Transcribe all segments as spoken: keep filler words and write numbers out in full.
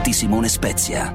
di Simone Spezia.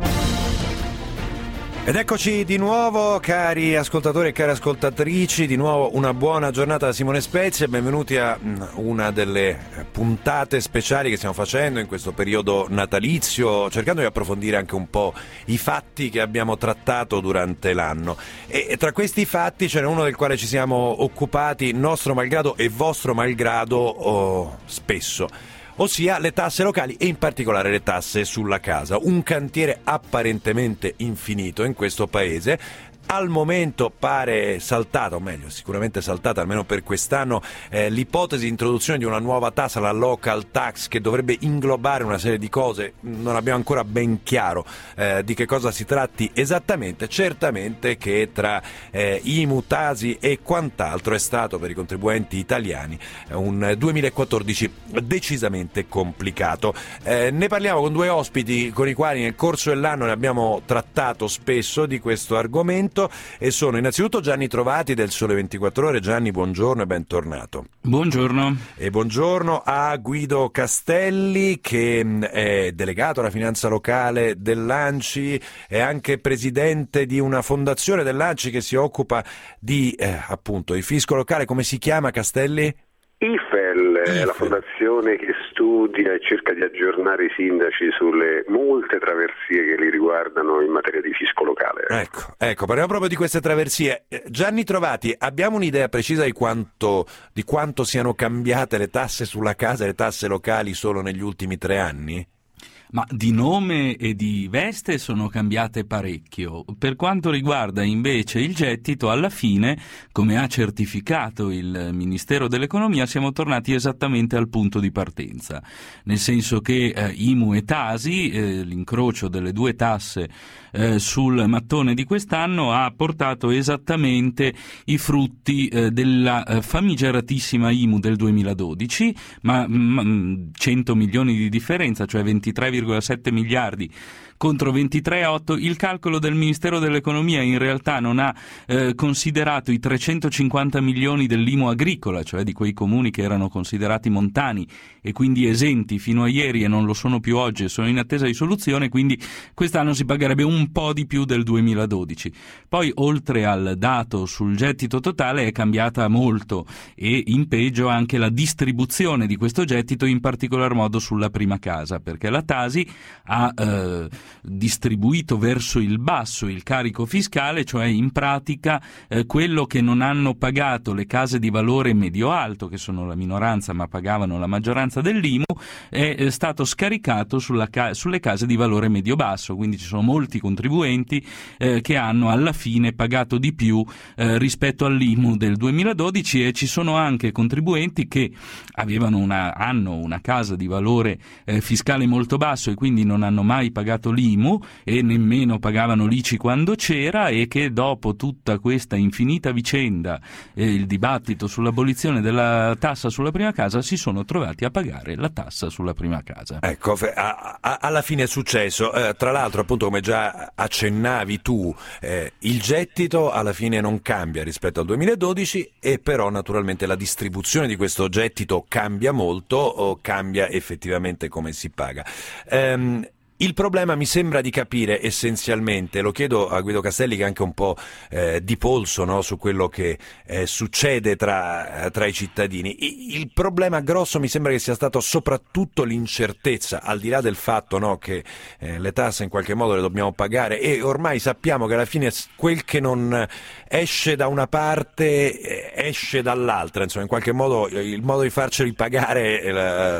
Ed eccoci di nuovo, cari ascoltatori e cari ascoltatrici, di nuovo una buona giornata da Simone Spezia. Benvenuti a una delle puntate speciali che stiamo facendo in questo periodo natalizio, cercando di approfondire anche un po' i fatti che abbiamo trattato durante l'anno. E tra questi fatti ce n'è uno del quale ci siamo occupati, nostro malgrado e vostro malgrado, oh, spesso. Ossia le tasse locali e in particolare le tasse sulla casa, un cantiere apparentemente infinito in questo paese. Al momento pare saltata, o meglio sicuramente saltata almeno per quest'anno, eh, l'ipotesi di introduzione di una nuova tassa, la local tax, che dovrebbe inglobare una serie di cose. Non abbiamo ancora ben chiaro eh, di che cosa si tratti esattamente. Certamente che tra eh, I M U, Tasi e quant'altro è stato per i contribuenti italiani un duemilaquattordici decisamente complicato. Eh, ne parliamo con due ospiti con i quali nel corso dell'anno ne abbiamo trattato spesso di questo argomento. E sono innanzitutto Gianni Trovati del Sole ventiquattro Ore. Gianni, buongiorno e bentornato. Buongiorno. E buongiorno a Guido Castelli, che è delegato alla finanza locale dell'Anci, è anche presidente di una fondazione dell'Anci che si occupa di eh, appunto il fisco locale. Come si chiama, Castelli? I F E L è la fondazione che studia e cerca di aggiornare i sindaci sulle molte traversie che li riguardano in materia di fisco locale. Ecco, ecco, parliamo proprio di queste traversie. Gianni Trovati, abbiamo un'idea precisa di quanto, di quanto siano cambiate le tasse sulla casa e le tasse locali solo negli ultimi tre anni? Ma di nome e di veste sono cambiate parecchio. Per quanto riguarda invece il gettito, alla fine, come ha certificato il Ministero dell'Economia, siamo tornati esattamente al punto di partenza. Nel senso che eh, I M U e Tasi, eh, l'incrocio delle due tasse eh, sul mattone di quest'anno, ha portato esattamente i frutti eh, della eh, famigeratissima I M U del duemiladodici, ma m- cento milioni di differenza, cioè ventitré virgola sette miliardi contro ventitré virgola otto. Il calcolo del Ministero dell'Economia in realtà non ha eh, considerato i trecentocinquanta milioni dell'I M U agricola, cioè di quei comuni che erano considerati montani e quindi esenti fino a ieri e non lo sono più oggi e sono in attesa di soluzione, quindi quest'anno si pagherebbe un po' di più del duemiladodici. Poi, oltre al dato sul gettito totale, è cambiata molto e in peggio anche la distribuzione di questo gettito, in particolar modo sulla prima casa, perché la Tasi ha eh, distribuito verso il basso il carico fiscale, cioè in pratica eh, quello che non hanno pagato le case di valore medio-alto, che sono la minoranza ma pagavano la maggioranza dell'I M U, è, è stato scaricato sulla ca- sulle case di valore medio-basso, quindi ci sono molti contribuenti eh, che hanno alla fine pagato di più eh, rispetto all'I M U del duemiladodici, e ci sono anche contribuenti che avevano una, hanno una casa di valore eh, fiscale molto basso e quindi non hanno mai pagato l'I M U e nemmeno pagavano l'I C I quando c'era, e che dopo tutta questa infinita vicenda e il dibattito sull'abolizione della tassa sulla prima casa si sono trovati a pagare la tassa sulla prima casa. Ecco, a, a, alla fine è successo. Eh, tra l'altro, appunto, come già accennavi tu, eh, il gettito alla fine non cambia rispetto al duemiladodici, e però naturalmente la distribuzione di questo gettito cambia molto, o cambia effettivamente come si paga. Ehm, Il problema, mi sembra di capire essenzialmente, lo chiedo a Guido Castelli che è anche un po' eh, di polso, no, su quello che eh, succede tra, tra i cittadini. Il problema grosso mi sembra che sia stato soprattutto l'incertezza, al di là del fatto, no, che eh, le tasse in qualche modo le dobbiamo pagare, e ormai sappiamo che alla fine quel che non esce da una parte eh, esce dall'altra, insomma in qualche modo il modo di farceli pagare eh,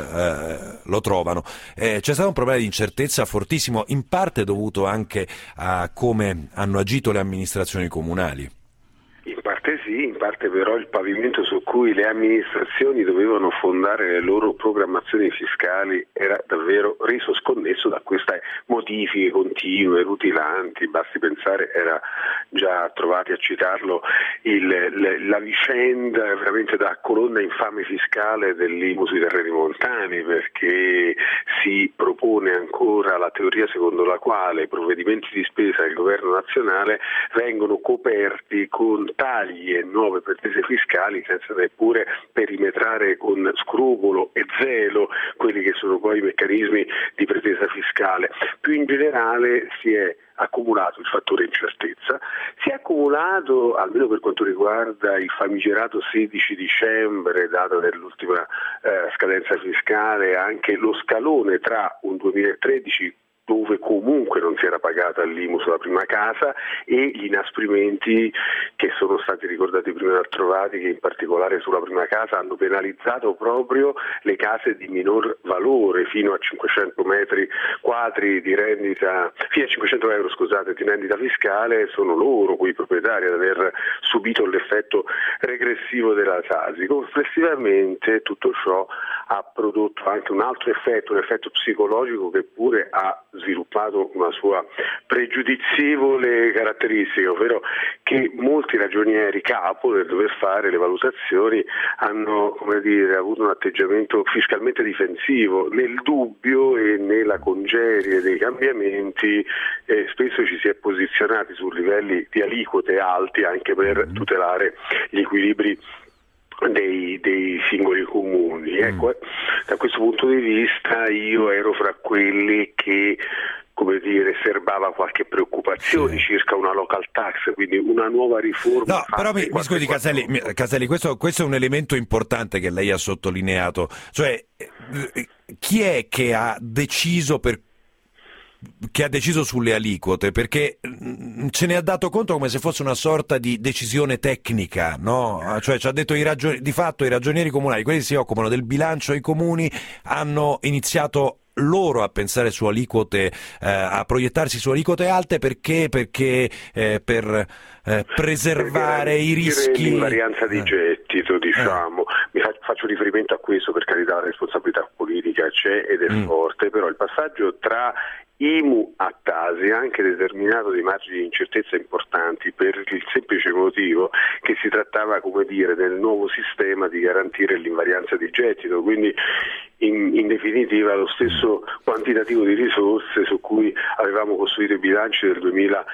eh, lo trovano. Eh, c'è stato un problema di incertezza fortissimo, in parte dovuto anche a come hanno agito le amministrazioni comunali. In parte sì, in parte però il pavimento su cui le amministrazioni dovevano fondare le loro programmazioni fiscali era davvero reso sconnesso da queste modifiche continue, rutilanti. Basti pensare, era già trovati a citarlo, il, le, la vicenda veramente da colonna infame fiscale dell'I M U sui terreni montani, perché si propone ancora la teoria secondo la quale i provvedimenti di spesa del governo nazionale vengono coperti con tagli e nuove pretese fiscali senza neppure perimetrare con scrupolo e zelo quelli che sono poi i meccanismi di pretesa fiscale. Più più in generale si è accumulato il fattore incertezza, si è accumulato, almeno per quanto riguarda il famigerato sedici dicembre, data dell'ultima eh, scadenza fiscale, anche lo scalone tra un duemilatredici dove comunque non si era pagata l'I M U sulla prima casa e gli inasprimenti che sono stati ricordati prima dal Trovati, che in particolare sulla prima casa hanno penalizzato proprio le case di minor valore fino a cinquecento metri quadri di rendita, fino a cinquecento euro scusate di rendita fiscale. Sono loro quei proprietari ad aver subito l'effetto regressivo della Tasi. Complessivamente tutto ciò ha prodotto anche un altro effetto, un effetto psicologico che pure ha sviluppato una sua pregiudizievole caratteristica, ovvero che molti ragionieri capo nel dover fare le valutazioni hanno, come dire, avuto un atteggiamento fiscalmente difensivo. Nel dubbio e nella congerie dei cambiamenti eh, spesso ci si è posizionati su livelli di aliquote alti anche per tutelare gli equilibri Dei, dei singoli comuni. Ecco, mm. da questo punto di vista io ero fra quelli che, come dire, serbava qualche preoccupazione sì. circa una local tax, quindi una nuova riforma. No, però mi, mi scusi Castelli, Castelli questo, questo è un elemento importante che lei ha sottolineato, cioè chi è che ha deciso per che ha deciso sulle aliquote, perché ce ne ha dato conto come se fosse una sorta di decisione tecnica, no? Cioè ci ha detto i ragion- di fatto i ragionieri comunali, quelli che si occupano del bilancio ai comuni, hanno iniziato loro a pensare su aliquote, eh, a proiettarsi su aliquote alte perché perché eh, per eh, preservare per i rischi, l'invarianza di gettito, diciamo. Eh. Mi fa- faccio riferimento a questo, per carità, la responsabilità politica c'è ed è mm. forte, però il passaggio tra I M U a Tasi ha anche determinato dei margini di incertezza importanti, per il semplice motivo che si trattava, come dire, nel nuovo sistema di garantire l'invarianza di gettito, quindi in, in definitiva lo stesso quantitativo di risorse su cui avevamo costruito i bilanci del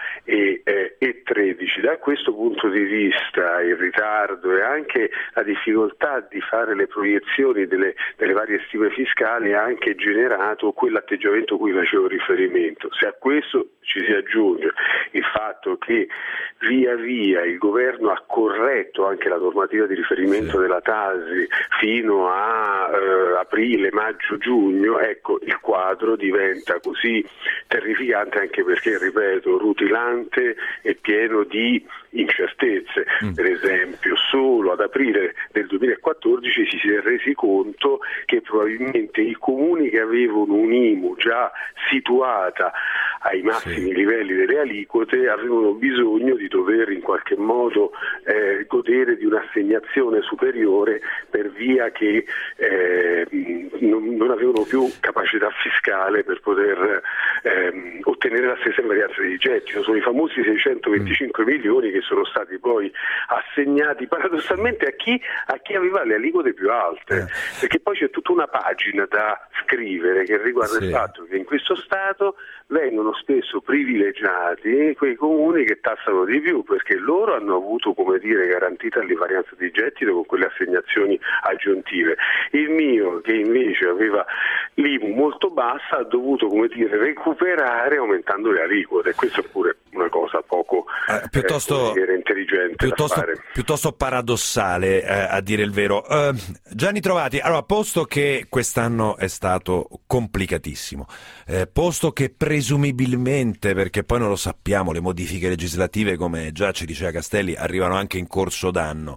duemilatredici. Da questo punto di vista il ritardo e anche la difficoltà di fare le proiezioni delle, delle varie stime fiscali ha anche generato quell'atteggiamento a cui facevo riferimento. Se a questo ci si aggiunge il fatto che via via il governo ha corretto anche la normativa di riferimento sì. della Tasi fino a eh, aprile, maggio, giugno, ecco, il quadro diventa così terrificante, anche perché, ripeto, rutilante e pieno di incertezze. Mm. Per esempio, solo ad aprile del duemilaquattordici ci si è resi conto che probabilmente i comuni che avevano un I M U già situata ai massimi sì. livelli delle aliquote avevano bisogno di dover in qualche modo eh, godere di un'assegnazione superiore per via che eh, non, non avevano più capacità fiscale per poter eh, ottenere la stessa invarianza di gettito. Sono i famosi seicentoventicinque mm. milioni che sono stati poi assegnati paradossalmente a chi, a chi aveva le aliquote più alte, eh. perché poi c'è tutta una pagina da scrivere che riguarda sì. il fatto che in questo Stato vengono spesso privilegiati quei comuni che tassano di più, perché loro hanno avuto, come dire, garantita l'invarianza di gettito con quelle assegnazioni aggiuntive. Il mio, che invece aveva l'I M U molto bassa, ha dovuto, come dire, recuperare aumentando le aliquote. Questa è pure una cosa poco eh, piuttosto eh, intelligente piuttosto, da fare. piuttosto paradossale, eh, a dire il vero. Uh, Gianni Trovati, allora, posto che quest'anno è stato complicatissimo, eh, posto che presumibilmente, perché poi non lo sappiamo, le modifiche legislative, come già ci diceva Castelli, arrivano anche in corso d'anno,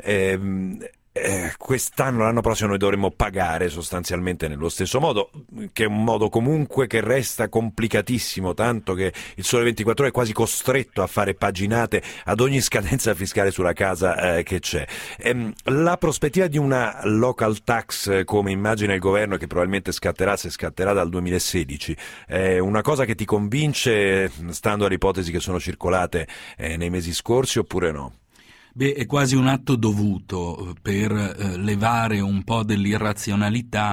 ehm, Eh, quest'anno, l'anno prossimo noi dovremmo pagare sostanzialmente nello stesso modo, che è un modo comunque che resta complicatissimo, tanto che il Sole ventiquattro Ore è quasi costretto a fare paginate ad ogni scadenza fiscale sulla casa eh, che c'è. Ehm, la prospettiva di una local tax, come immagina il governo, che probabilmente scatterà, se scatterà dal duemilasedici, è una cosa che ti convince, stando alle ipotesi che sono circolate eh, nei mesi scorsi, oppure no? Beh, è quasi un atto dovuto per eh, levare un po' dell'irrazionalità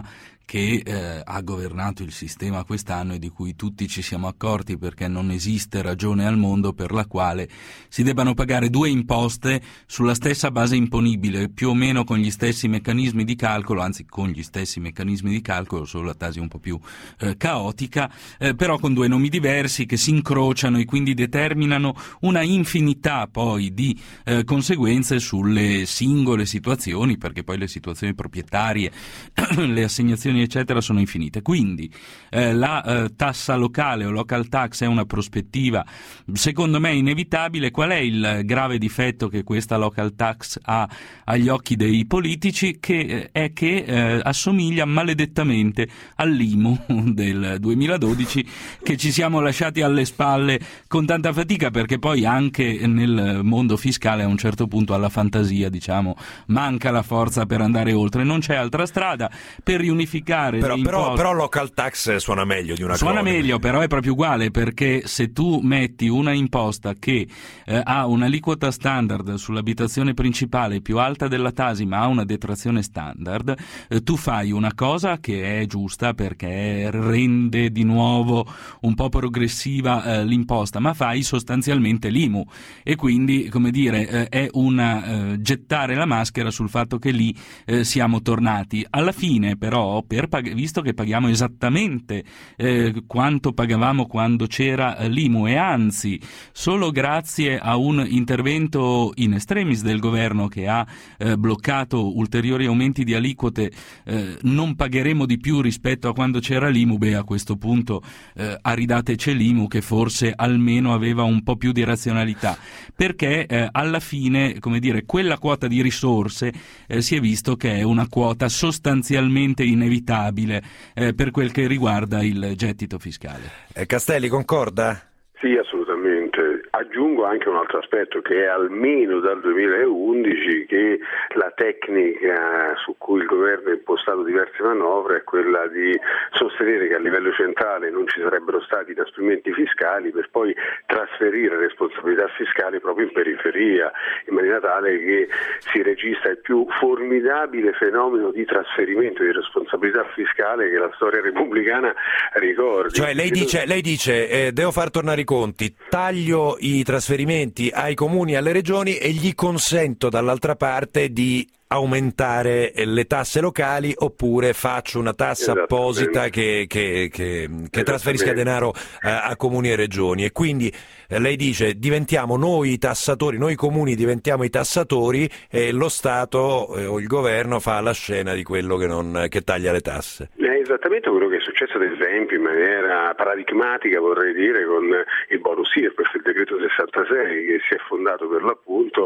che eh, ha governato il sistema quest'anno e di cui tutti ci siamo accorti, perché non esiste ragione al mondo per la quale si debbano pagare due imposte sulla stessa base imponibile, più o meno con gli stessi meccanismi di calcolo, anzi con gli stessi meccanismi di calcolo, solo la tasi un po' più eh, caotica, eh, però con due nomi diversi che si incrociano e quindi determinano una infinità poi di eh, conseguenze sulle singole situazioni, perché poi le situazioni proprietarie, le assegnazioni eccetera sono infinite. Quindi eh, la eh, tassa locale o local tax è una prospettiva secondo me inevitabile. Qual è il grave difetto che questa local tax ha agli occhi dei politici? Che eh, è che eh, assomiglia maledettamente all'I M U del duemiladodici che ci siamo lasciati alle spalle con tanta fatica, perché poi anche nel mondo fiscale a un certo punto alla fantasia, diciamo, manca la forza per andare oltre, non c'è altra strada per riunificare però, le però, imposte. però local tax suona meglio di una suona acronimo. meglio, però è proprio uguale, perché se tu metti una imposta che eh, ha un'aliquota standard sull'abitazione principale più alta della Tasi ma ha una detrazione standard, eh, tu fai una cosa che è giusta perché rende di nuovo un po' progressiva eh, l'imposta, ma fai sostanzialmente l'I M U e quindi, come dire, eh, è una eh, gettare la maschera sul fatto che lì eh, siamo tornati. Alla fine però, per pag- visto che paghiamo esattamente eh, quanto pagavamo quando c'era eh, l'I M U, e anzi solo grazie a un intervento in extremis del governo che ha eh, bloccato ulteriori aumenti di aliquote, eh, non pagheremo di più rispetto a quando c'era l'I M U. Beh, a questo punto eh, aridateci l'I M U, che forse almeno aveva un po' più di razionalità, perché eh, alla fine, come dire, quella quota di risorse eh, si è visto che è una quota sostanzialmente inevitabile eh, per quel che riguarda il gettito fiscale. Eh, Castelli, concorda? Sì, assolutamente. Aggiungo anche un altro aspetto, che è almeno dal duemilaundici che la tecnica su cui il governo ha impostato diverse manovre è quella di sostenere che a livello centrale non ci sarebbero stati inasprimenti fiscali per poi trasferire responsabilità fiscali proprio in periferia, in maniera tale che si registra il più formidabile fenomeno di trasferimento di responsabilità fiscale che la storia repubblicana ricordi. Cioè lei dice, lei dice eh, devo far tornare i conti, taglio i trasferimenti ai comuni e alle regioni e gli consento dall'altra parte di aumentare le tasse locali, oppure faccio una tassa apposita che, che, che, che trasferisca denaro eh, a comuni e regioni. E quindi eh, lei dice diventiamo noi i tassatori, noi comuni diventiamo i tassatori e lo Stato eh, o il governo fa la scena di quello che, non, che taglia le tasse. È esattamente quello che è successo, ad esempio, in maniera paradigmatica, vorrei dire, con il bonus I R P E F, il decreto sessantasei, che si è fondato per l'appunto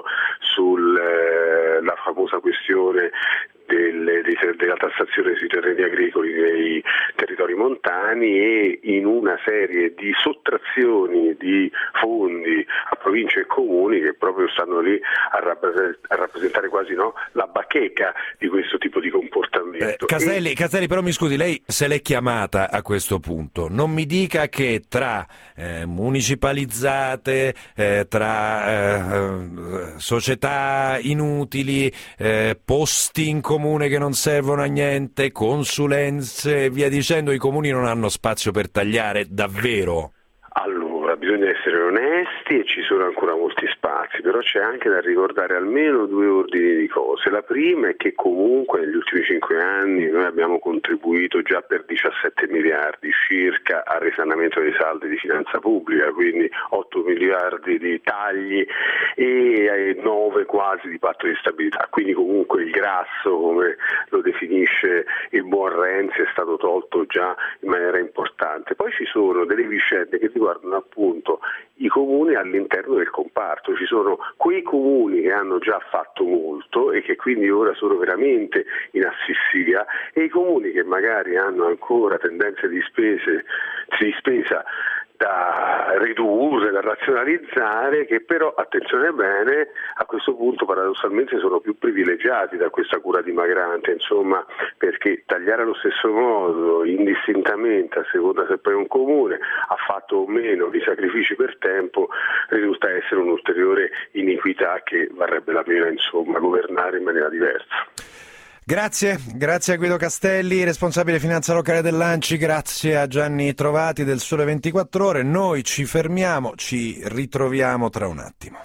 sulla eh, famosa questione Delle, della tassazione sui terreni agricoli nei territori montani e in una serie di sottrazioni di fondi a province e comuni che proprio stanno lì a, rappres- a rappresentare quasi no, la bacheca di questo tipo di comportamento. Eh, Castelli, e... Castelli, però mi scusi, lei se l'è chiamata a questo punto, non mi dica che tra eh, municipalizzate, eh, tra eh, società inutili, eh, posti in comune che non servono a niente, consulenze e via dicendo, i comuni non hanno spazio per tagliare davvero? Allora, bisogna essere onesti e ci sono ancora molti spazi, però c'è anche da ricordare almeno due ordini di cose. La prima è che comunque negli ultimi cinque anni noi abbiamo contribuito già per diciassette miliardi circa al risanamento dei saldi di finanza pubblica, quindi otto miliardi di tagli e nove quasi di patto di stabilità, quindi comunque il grasso, come lo definisce il buon Renzi, è stato tolto già in maniera importante. Poi ci sono delle vicende che riguardano appunto i comuni all'interno del comparto. Ci sono quei comuni che hanno già fatto molto e che quindi ora sono veramente in assissia, e i comuni che magari hanno ancora tendenze di spese di spesa da ridurre, da razionalizzare, che però, attenzione bene, a questo punto paradossalmente sono più privilegiati da questa cura dimagrante, insomma, perché tagliare allo stesso modo, indistintamente, a seconda se poi un comune ha fatto o meno di sacrifici per tempo, risulta essere un'ulteriore iniquità che varrebbe la pena, insomma, governare in maniera diversa. Grazie, grazie a Guido Castelli, responsabile finanza locale dell'A N C I, grazie a Gianni Trovati del Sole ventiquattro Ore. Noi ci fermiamo, ci ritroviamo tra un attimo.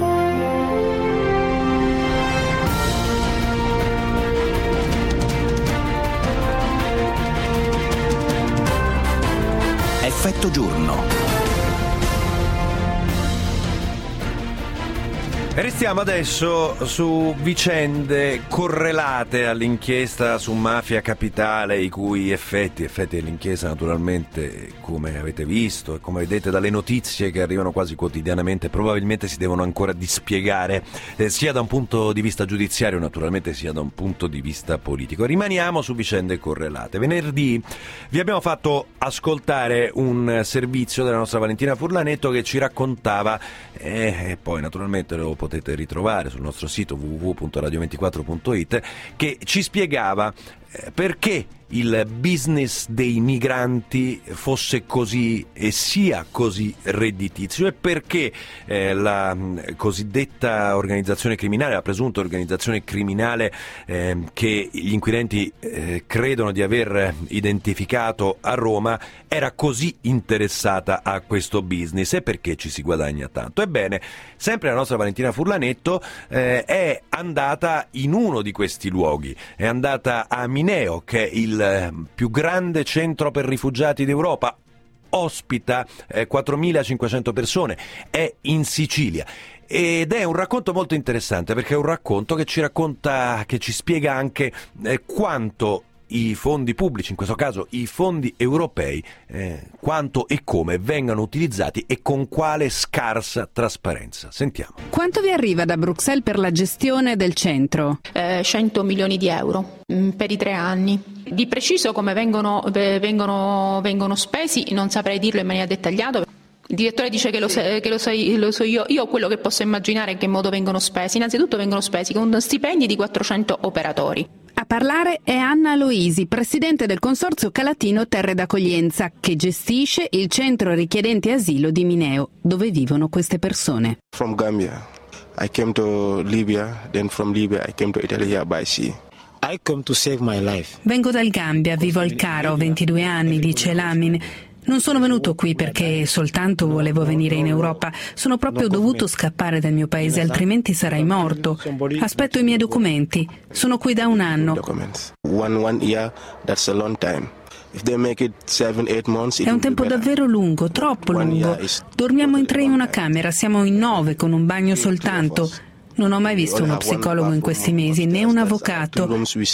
Effetto giorno. Restiamo adesso su vicende correlate all'inchiesta su Mafia Capitale, i cui effetti, effetti dell'inchiesta naturalmente, come avete visto e come vedete dalle notizie che arrivano quasi quotidianamente, probabilmente si devono ancora dispiegare, eh, sia da un punto di vista giudiziario naturalmente sia da un punto di vista politico. Rimaniamo su vicende correlate. Venerdì vi abbiamo fatto ascoltare un servizio della nostra Valentina Furlanetto che ci raccontava, eh, e poi naturalmente lo potete ritrovare sul nostro sito w w w punto radio ventiquattro punto it, che ci spiegava eh, perché il business dei migranti fosse così e sia così redditizio, e perché eh, la mh, cosiddetta organizzazione criminale, la presunta organizzazione criminale eh, che gli inquirenti eh, credono di aver identificato a Roma era così interessata a questo business e perché ci si guadagna tanto. Ebbene, sempre la nostra Valentina Furlanetto eh, è andata in uno di questi luoghi, è andata a Mineo, che è il più grande centro per rifugiati d'Europa, ospita eh, quattromilacinquecento persone, è in Sicilia. Ed è un racconto molto interessante, perché è un racconto che ci racconta, che ci spiega anche eh, quanto i fondi pubblici, in questo caso i fondi europei, eh, quanto e come vengano utilizzati e con quale scarsa trasparenza. Sentiamo. Quanto vi arriva da Bruxelles per la gestione del centro? Eh, cento milioni di euro mh, per i tre anni. Di preciso come vengono, eh, vengono, vengono spesi non saprei dirlo in maniera dettagliata. Il direttore dice che, lo, sa, che lo, sai, lo so io. Io quello che posso immaginare è in che modo vengono spesi. Innanzitutto vengono spesi con stipendi di quattrocento operatori. A parlare è Anna Loisi, presidente del consorzio Calatino Terre d'Accoglienza, che gestisce il centro richiedenti asilo di Mineo, dove vivono queste persone. From Gambia, I came to Libya, then from Libya I came to Italy here by sea. I come to save my life. Vengo dal Gambia, vivo al Cairo, ho ventidue anni, dice Lamin. Non sono venuto qui perché soltanto volevo venire in Europa, sono proprio dovuto scappare dal mio paese, altrimenti sarei morto. Aspetto i miei documenti, sono qui da un anno. È un tempo davvero lungo, troppo lungo. Dormiamo in tre in una camera, siamo in nove con un bagno soltanto. Non ho mai visto uno psicologo in questi mesi, né un avvocato.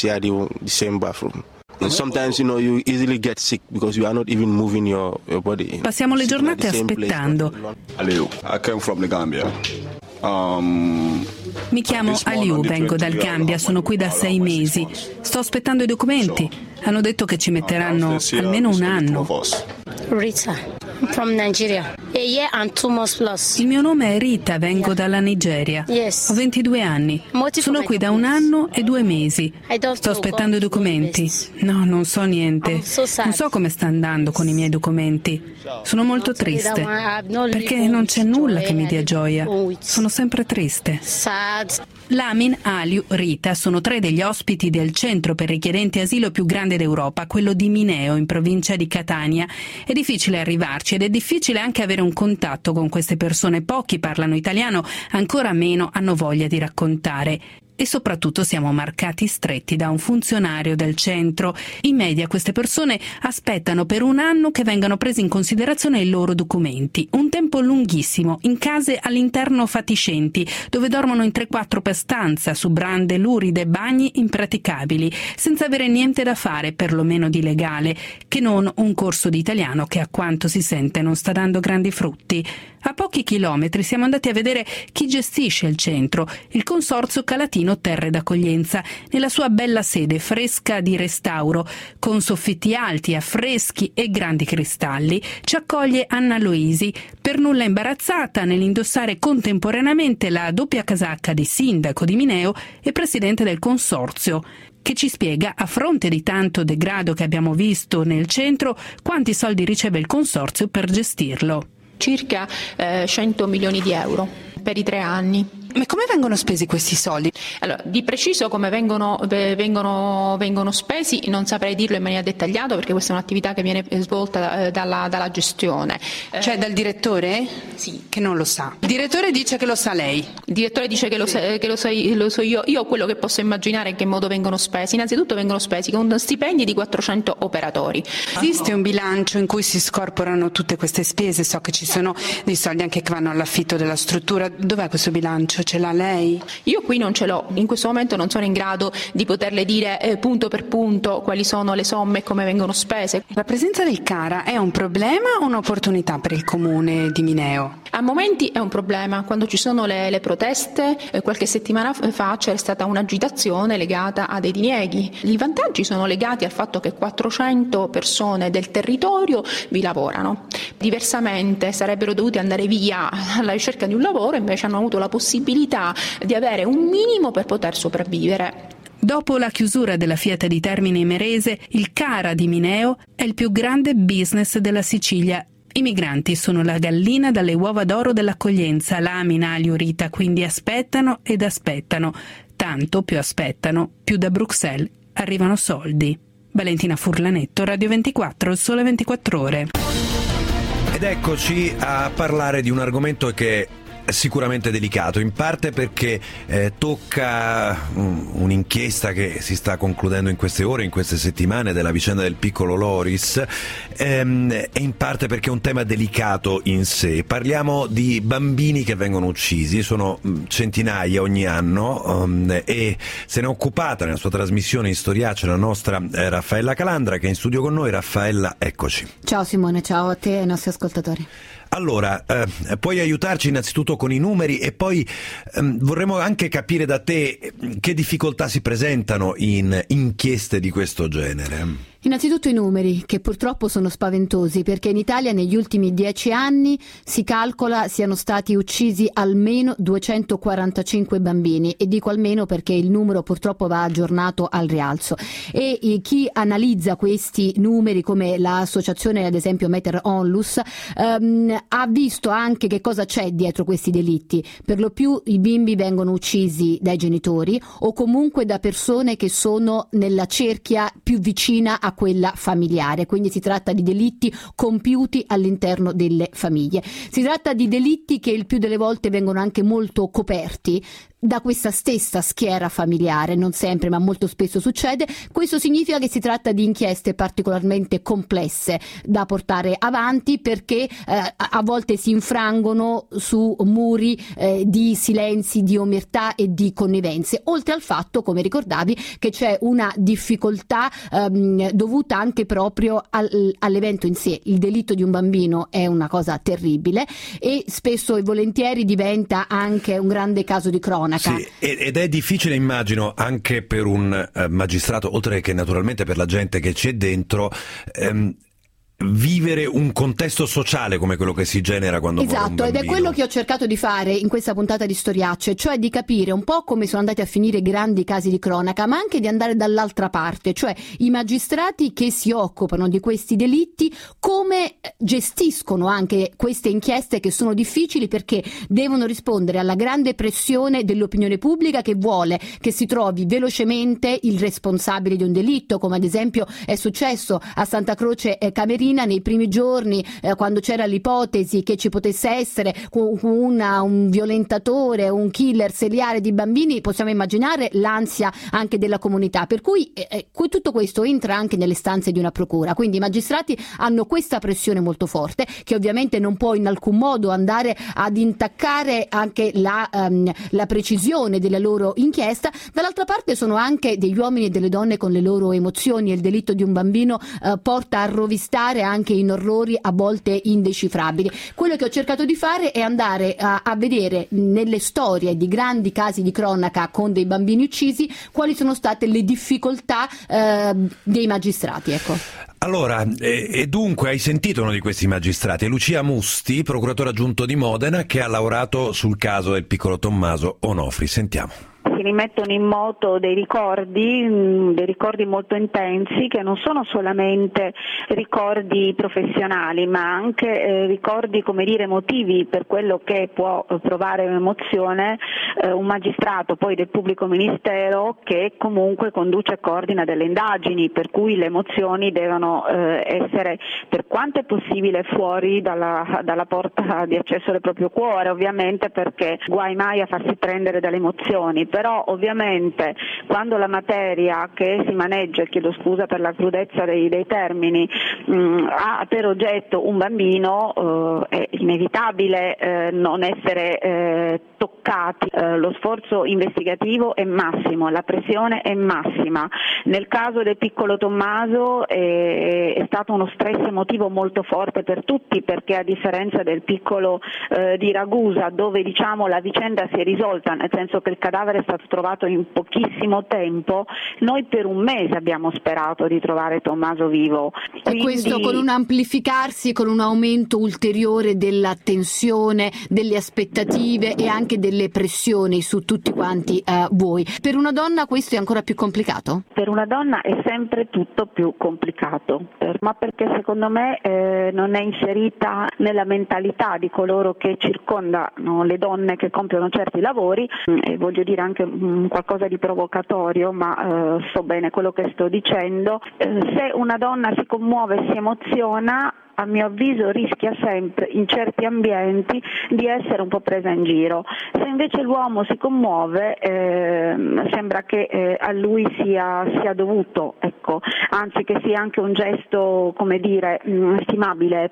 Sometimes, you know, you easily get sick because you are not even moving your, your body. Passiamo le giornate aspettando. Aliou, I came from the Gambia. Um, Mi chiamo Aliou, vengo dal Gambia, sono qui da sei mesi. Sto aspettando i documenti. Hanno detto che ci metteranno almeno un anno. Rita, from Nigeria. A year and two months plus. Il mio nome è Rita, vengo dalla Nigeria. Yes. Ho ventidue anni. Sono qui da un anno e due mesi. Sto aspettando i documenti. No, non so niente. Non so come sta andando con i miei documenti. Sono molto triste, perché non c'è nulla che mi dia gioia. Sono sempre triste. Lamin, Aliou, Rita sono tre degli ospiti del centro per richiedenti asilo più grande d'Europa, quello di Mineo, in provincia di Catania. È difficile arrivarci ed è difficile anche avere un contatto con queste persone. Pochi parlano italiano, ancora meno hanno voglia di raccontare. E soprattutto siamo marcati stretti da un funzionario del centro. In media queste persone aspettano per un anno che vengano presi in considerazione i loro documenti. Un tempo lunghissimo, in case all'interno fatiscenti, dove dormono in tre quattro per stanza, su brande luride, bagni impraticabili, senza avere niente da fare, perlomeno di legale, che non un corso di italiano che, a quanto si sente, non sta dando grandi frutti. A pochi chilometri siamo andati a vedere chi gestisce il centro, il consorzio Calatino Terre d'Accoglienza, nella sua bella sede fresca di restauro, con soffitti alti, affreschi e grandi cristalli. Ci accoglie Anna Loisi, per nulla imbarazzata nell'indossare contemporaneamente la doppia casacca di sindaco di Mineo e presidente del consorzio, che ci spiega, a fronte di tanto degrado che abbiamo visto nel centro, quanti soldi riceve il consorzio per gestirlo. Circa eh, cento milioni di euro per i tre anni. Ma come vengono spesi questi soldi? Allora, di preciso come vengono, vengono, vengono spesi non saprei dirlo in maniera dettagliata, perché questa è un'attività che viene svolta dalla, dalla gestione. Cioè dal direttore? Sì. Che non lo sa. Il direttore dice che lo sa lei. Il direttore dice che lo, sa, che lo, so, lo so io. Io quello che posso immaginare è in che modo vengono spesi. Innanzitutto vengono spesi con stipendi di quattrocento operatori. Esiste un bilancio in cui si scorporano tutte queste spese? So che ci sono dei soldi anche che vanno all'affitto della struttura. Dov'è questo bilancio? Ce l'ha lei? Io qui non ce l'ho. In questo momento non sono in grado di poterle dire eh, punto per punto quali sono le somme e come vengono spese. La presenza del CARA è un problema o un'opportunità per il comune di Mineo? A momenti è un problema. Quando ci sono le, le proteste, eh, qualche settimana fa c'è stata un'agitazione legata a dei dinieghi. I vantaggi sono legati al fatto che quattrocento persone del territorio vi lavorano. Diversamente sarebbero dovuti andare via alla ricerca di un lavoro, invece hanno avuto la possibilità di avere un minimo per poter sopravvivere. Dopo la chiusura della Fiat di Termini Imerese, il CARA di Mineo è il più grande business della Sicilia. I migranti sono la gallina dalle uova d'oro dell'accoglienza, Lamina, Liurita, quindi aspettano ed aspettano. Tanto più aspettano, più da Bruxelles arrivano soldi. Valentina Furlanetto, Radio ventiquattro, il Sole ventiquattro Ore. Ed eccoci a parlare di un argomento che è sicuramente delicato, in parte perché eh, tocca um, un'inchiesta che si sta concludendo in queste ore, in queste settimane, della vicenda del piccolo Loris, ehm, e in parte perché è un tema delicato in sé. Parliamo di bambini che vengono uccisi, sono um, centinaia ogni anno, um, e se ne è occupata nella sua trasmissione in Storiaccia la nostra eh, Raffaella Calandra, che è in studio con noi. Raffaella, eccoci. Ciao Simone, ciao a te e ai nostri ascoltatori. Allora, eh, puoi aiutarci innanzitutto con i numeri e poi ehm, vorremmo anche capire da te che difficoltà si presentano in inchieste di questo genere. Innanzitutto i numeri, che purtroppo sono spaventosi, perché in Italia negli ultimi dieci anni si calcola siano stati uccisi almeno duecentoquarantacinque bambini, e dico almeno perché il numero purtroppo va aggiornato al rialzo, e eh, chi analizza questi numeri, come l'associazione ad esempio Meter Onlus, ehm, ha visto anche che cosa c'è dietro questi delitti. Per lo più i bimbi vengono uccisi dai genitori o comunque da persone che sono nella cerchia più vicina a a quella familiare, quindi si tratta di delitti compiuti all'interno delle famiglie. Si tratta di delitti che il più delle volte vengono anche molto coperti da questa stessa schiera familiare, non sempre ma molto spesso succede. Questo significa che si tratta di inchieste particolarmente complesse da portare avanti, perché eh, a volte si infrangono su muri eh, di silenzi, di omertà e di connivenze, oltre al fatto, come ricordavi, che c'è una difficoltà ehm, dovuta anche proprio al, all'evento in sé. Il delitto di un bambino è una cosa terribile e spesso e volentieri diventa anche un grande caso di cronaca. Sì, ed è difficile, immagino, anche per un eh, magistrato, oltre che naturalmente per la gente che c'è dentro, ehm, vivere un contesto sociale come quello che si genera quando muore un bambino. Esatto, ed è quello che ho cercato di fare in questa puntata di Storiacce, cioè di capire un po' come sono andati a finire grandi casi di cronaca, ma anche di andare dall'altra parte, cioè i magistrati che si occupano di questi delitti come gestiscono anche queste inchieste, che sono difficili perché devono rispondere alla grande pressione dell'opinione pubblica, che vuole che si trovi velocemente il responsabile di un delitto, come ad esempio è successo a Santa Croce Camerina nei primi giorni, eh, quando c'era l'ipotesi che ci potesse essere una, un violentatore, un killer seriale di bambini. Possiamo immaginare l'ansia anche della comunità, per cui eh, tutto questo entra anche nelle stanze di una procura, quindi i magistrati hanno questa pressione molto forte, che ovviamente non può in alcun modo andare ad intaccare anche la, um, la precisione della loro inchiesta. Dall'altra parte sono anche degli uomini e delle donne con le loro emozioni, e il delitto di un bambino uh, porta a rovistare anche in orrori a volte indecifrabili. Quello che ho cercato di fare è andare a, a vedere nelle storie di grandi casi di cronaca con dei bambini uccisi quali sono state le difficoltà eh, dei magistrati, ecco. Allora, e, e dunque hai sentito uno di questi magistrati, Lucia Musti, procuratore aggiunto di Modena, che ha lavorato sul caso del piccolo Tommaso Onofri. Sentiamo. si rimettono in moto dei ricordi, dei ricordi molto intensi che non sono solamente ricordi professionali ma anche eh, ricordi, come dire, emotivi, per quello che può provare un'emozione eh, un magistrato poi del pubblico ministero che comunque conduce e coordina delle indagini, per cui le emozioni devono eh, essere per quanto è possibile fuori dalla, dalla porta di accesso del proprio cuore, ovviamente, perché guai mai a farsi prendere dalle emozioni, però ovviamente quando la materia che si maneggia, chiedo scusa per la crudezza dei, dei termini, mh, ha per oggetto un bambino, eh, è inevitabile eh, non essere eh, toccati, eh, lo sforzo investigativo è massimo, la pressione è massima. Nel caso del piccolo Tommaso è, è stato uno stress emotivo molto forte per tutti, perché a differenza del piccolo eh, di Ragusa, dove diciamo la vicenda si è risolta, nel senso che il cadavere è stato trovato in pochissimo tempo, noi per un mese abbiamo sperato di trovare Tommaso vivo. Quindi... E questo con un amplificarsi, con un aumento ulteriore della tensione, delle aspettative e anche delle pressioni su tutti quanti uh, voi. Per una donna questo è ancora più complicato? Per una donna è sempre tutto più complicato, per, ma perché secondo me eh, non è inserita nella mentalità di coloro che circondano le donne che compiono certi lavori, e voglio dire anche mh, qualcosa di provocatorio, ma eh, so bene quello che sto dicendo. Eh, se una donna si commuove e si emoziona, a mio avviso rischia sempre in certi ambienti di essere un po' presa in giro. Se invece l'uomo si commuove eh, sembra che eh, a lui sia, sia dovuto, ecco, anzi che sia anche un gesto, come dire, mh, stimabile.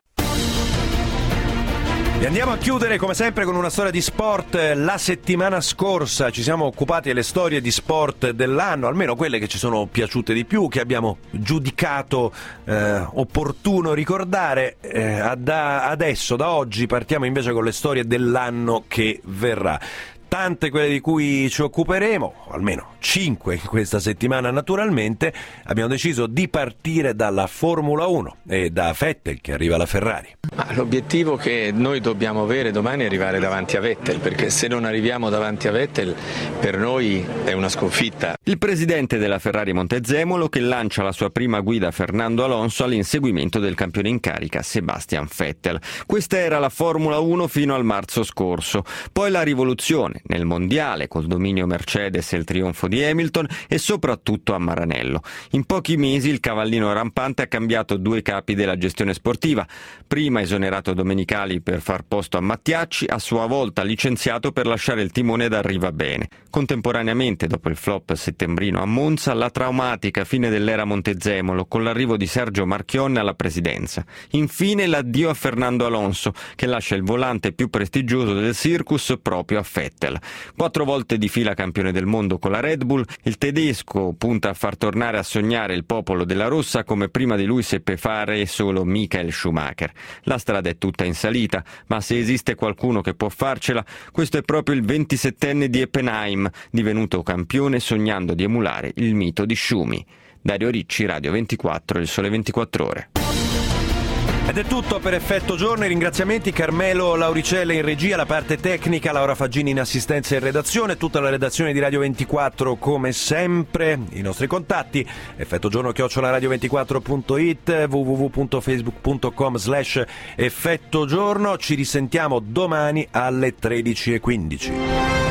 E andiamo a chiudere come sempre con una storia di sport. La settimana scorsa ci siamo occupati delle storie di sport dell'anno, almeno quelle che ci sono piaciute di più, che abbiamo giudicato eh, opportuno ricordare. Eh, da adesso, da oggi, partiamo invece con le storie dell'anno che verrà. Tante quelle di cui ci occuperemo, almeno cinque in questa settimana naturalmente. Abbiamo deciso di partire dalla Formula uno e da Vettel che arriva alla Ferrari. Ma l'obiettivo che noi dobbiamo avere domani è arrivare davanti a Vettel, perché se non arriviamo davanti a Vettel per noi è una sconfitta. Il presidente della Ferrari Montezemolo che lancia la sua prima guida Fernando Alonso all'inseguimento del campione in carica Sebastian Vettel. Questa era la Formula uno fino al marzo scorso, poi la rivoluzione nel mondiale col dominio Mercedes e il trionfo di Hamilton e soprattutto a Maranello. In pochi mesi il cavallino rampante ha cambiato due capi della gestione sportiva, prima esonerato Domenicali per far posto a Mattiacci, a sua volta licenziato per lasciare il timone ad Arrivabene. Contemporaneamente, dopo il flop settembrino a Monza, la traumatica fine dell'era Montezemolo con l'arrivo di Sergio Marchionne alla presidenza. Infine l'addio a Fernando Alonso che lascia il volante più prestigioso del circus proprio a Vettel. Quattro volte di fila campione del mondo con la Red Bull, il tedesco punta a far tornare a sognare il popolo della rossa come prima di lui seppe fare solo Michael Schumacher. La strada è tutta in salita, ma se esiste qualcuno che può farcela, questo è proprio il ventisettenne di Heppenheim, divenuto campione sognando di emulare il mito di Schumi. Dario Ricci, Radio ventiquattro, Il Sole ventiquattro Ore. Ed è tutto per Effetto Giorno, i ringraziamenti Carmelo Lauricella in regia, la parte tecnica, Laura Faggini in assistenza e redazione, tutta la redazione di Radio ventiquattro come sempre, i nostri contatti, effetto giorno chiocciola radio ventiquattro punto it, w w w punto facebook punto com slash effetto giorno, ci risentiamo domani alle tredici e quindici.